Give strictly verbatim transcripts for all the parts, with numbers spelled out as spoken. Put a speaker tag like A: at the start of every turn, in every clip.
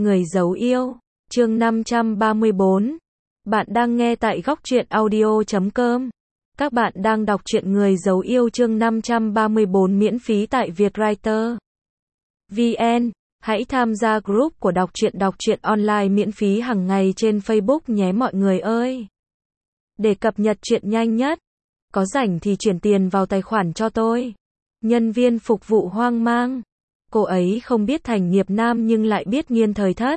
A: Người giấu yêu, chương năm trăm ba mươi bốn. Bạn đang nghe tại góc truyện audio chấm com. Các bạn đang đọc truyện Người giấu yêu chương năm trăm ba mươi bốn miễn phí tại Vietwriter vê en. Hãy tham gia group của đọc truyện đọc truyện online miễn phí hàng ngày trên Facebook nhé mọi người ơi. Để cập nhật truyện nhanh nhất, có rảnh thì chuyển tiền vào tài khoản cho tôi. Nhân viên phục vụ hoang mang. Cô ấy không biết Thành Nghiệp Nam nhưng lại biết Nghiên Thời Thất.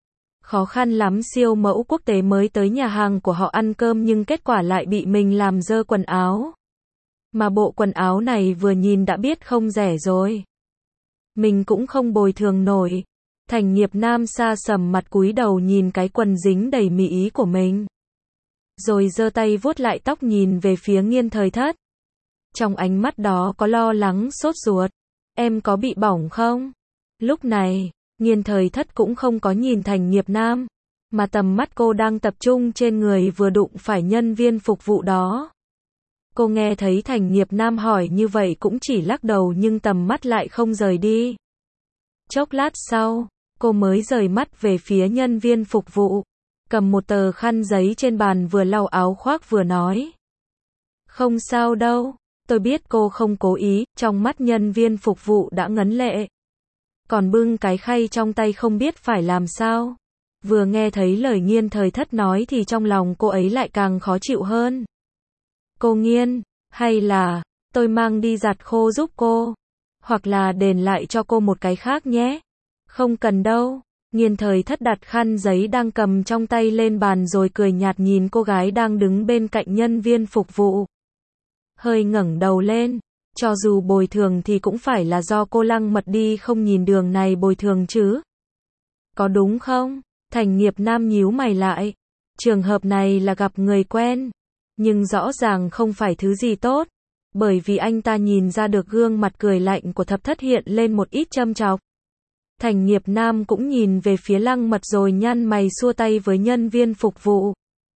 A: Khó khăn lắm siêu mẫu quốc tế mới tới nhà hàng của họ ăn cơm nhưng kết quả lại bị mình làm dơ quần áo. Mà bộ quần áo này vừa nhìn đã biết không rẻ rồi. Mình cũng không bồi thường nổi. Thành Nghiệp Nam sa sầm mặt cúi đầu nhìn cái quần dính đầy mị ý của mình. Rồi giơ tay vuốt lại tóc nhìn về phía Nghiên Thời Thất. Trong ánh mắt đó có lo lắng sốt ruột. Em có bị bỏng không? Lúc này, Nghiên Thời Thất cũng không có nhìn Thành Nghiệp Nam, mà tầm mắt cô đang tập trung trên người vừa đụng phải nhân viên phục vụ đó. Cô nghe thấy Thành Nghiệp Nam hỏi như vậy cũng chỉ lắc đầu nhưng tầm mắt lại không rời đi. Chốc lát sau, cô mới rời mắt về phía nhân viên phục vụ, cầm một tờ khăn giấy trên bàn vừa lau áo khoác vừa nói. Không sao đâu. Tôi biết cô không cố ý, trong mắt nhân viên phục vụ đã ngấn lệ. Còn bưng cái khay trong tay không biết phải làm sao. Vừa nghe thấy lời Nghiên Thời Thất nói thì trong lòng cô ấy lại càng khó chịu hơn. Cô Nghiên, hay là, tôi mang đi giặt khô giúp cô. Hoặc là đền lại cho cô một cái khác nhé. Không cần đâu. Nghiên Thời Thất đặt khăn giấy đang cầm trong tay lên bàn rồi cười nhạt nhìn cô gái đang đứng bên cạnh nhân viên phục vụ. Hơi ngẩng đầu lên, cho dù bồi thường thì cũng phải là do cô Lăng Mật đi không nhìn đường này bồi thường chứ. Có đúng không? Thành Nghiệp Nam nhíu mày lại. Trường hợp này là gặp người quen, nhưng rõ ràng không phải thứ gì tốt, bởi vì anh ta nhìn ra được gương mặt cười lạnh của Thập Thất hiện lên một ít châm chọc. Thành Nghiệp Nam cũng nhìn về phía Lăng Mật rồi nhăn mày xua tay với nhân viên phục vụ.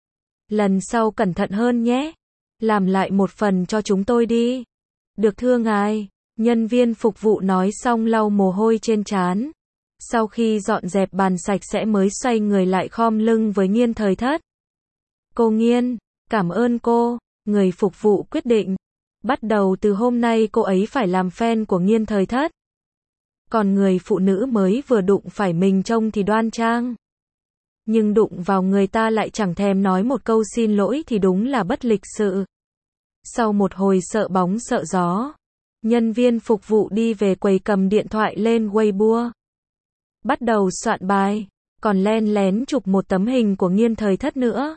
A: Lần sau cẩn thận hơn nhé. Làm lại một phần cho chúng tôi đi. Được thưa ngài. Nhân viên phục vụ nói xong lau mồ hôi trên trán. Sau khi dọn dẹp bàn sạch sẽ mới xoay người lại khom lưng với Nghiên Thời Thất. Cô Nghiên, cảm ơn cô. Người phục vụ quyết định. Bắt đầu từ hôm nay cô ấy phải làm fan của Nghiên Thời Thất. Còn người phụ nữ mới vừa đụng phải mình trông thì đoan trang. Nhưng đụng vào người ta lại chẳng thèm nói một câu xin lỗi thì đúng là bất lịch sự. Sau một hồi sợ bóng sợ gió, nhân viên phục vụ đi về quầy cầm điện thoại lên Weibo. Bắt đầu soạn bài, còn len lén chụp một tấm hình của Nghiên Thời Thất nữa.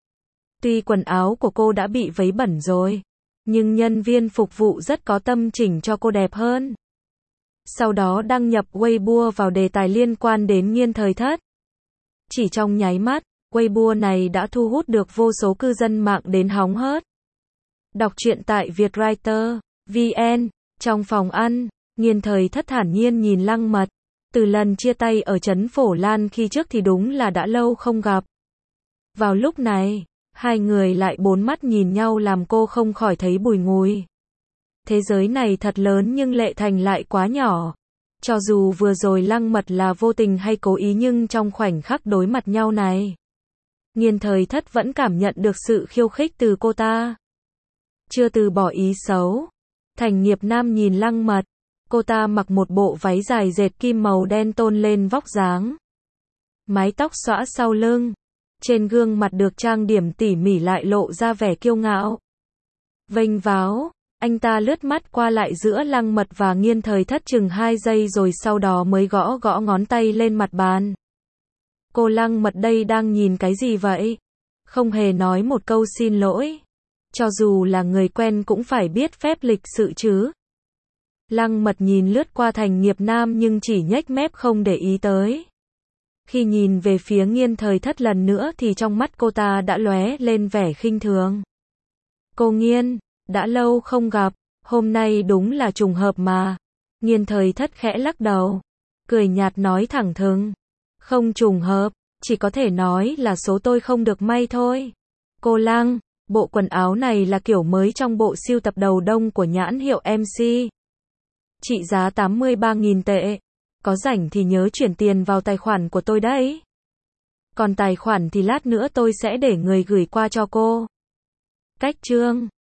A: Tuy quần áo của cô đã bị vấy bẩn rồi, nhưng nhân viên phục vụ rất có tâm chỉnh cho cô đẹp hơn. Sau đó đăng nhập Weibo vào đề tài liên quan đến Nghiên Thời Thất. Chỉ trong nháy mắt, Weibo này đã thu hút được vô số cư dân mạng đến hóng hớt. Đọc truyện tại Vietwriter vê en. Trong phòng ăn, Nghiên Thời Thất thản nhiên nhìn Lăng Mật. Từ lần chia tay ở trấn Phổ Lan khi trước thì đúng là đã lâu không gặp. Vào lúc này, hai người lại bốn mắt nhìn nhau làm cô không khỏi thấy bùi ngùi. Thế giới này thật lớn nhưng Lệ Thành lại quá nhỏ. Cho dù vừa rồi Lăng Mật là vô tình hay cố ý nhưng trong khoảnh khắc đối mặt nhau này, Nghiên Thời Thất vẫn cảm nhận được sự khiêu khích từ cô ta. Chưa từ bỏ ý xấu, Thành Nghiệp Nam nhìn Lăng Mật. Cô ta mặc một bộ váy dài dệt kim màu đen tôn lên vóc dáng. Mái tóc xõa sau lưng. Trên gương mặt được trang điểm tỉ mỉ lại lộ ra vẻ kiêu ngạo. Vênh váo. Anh ta lướt mắt qua lại giữa Lăng Mật và Nghiên Thời Thất chừng hai giây rồi sau đó mới gõ gõ ngón tay lên mặt bàn. Cô Lăng Mật đây đang nhìn cái gì vậy? Không hề nói một câu xin lỗi. Cho dù là người quen cũng phải biết phép lịch sự chứ. Lăng Mật nhìn lướt qua Thành Nghiệp Nam nhưng chỉ nhếch mép không để ý tới. Khi nhìn về phía Nghiên Thời Thất lần nữa thì trong mắt cô ta đã lóe lên vẻ khinh thường. Cô Nghiên, đã lâu không gặp, hôm nay đúng là trùng hợp mà. Nghiên Thời Thất khẽ lắc đầu, cười nhạt nói thẳng thừng. Không trùng hợp, chỉ có thể nói là số tôi không được may thôi. Cô Lăng, bộ quần áo này là kiểu mới trong bộ sưu tập đầu đông của nhãn hiệu em xê. Trị giá tám mươi ba nghìn tệ. Có rảnh thì nhớ chuyển tiền vào tài khoản của tôi đấy. Còn tài khoản thì lát nữa tôi sẽ để người gửi qua cho cô. Cách chương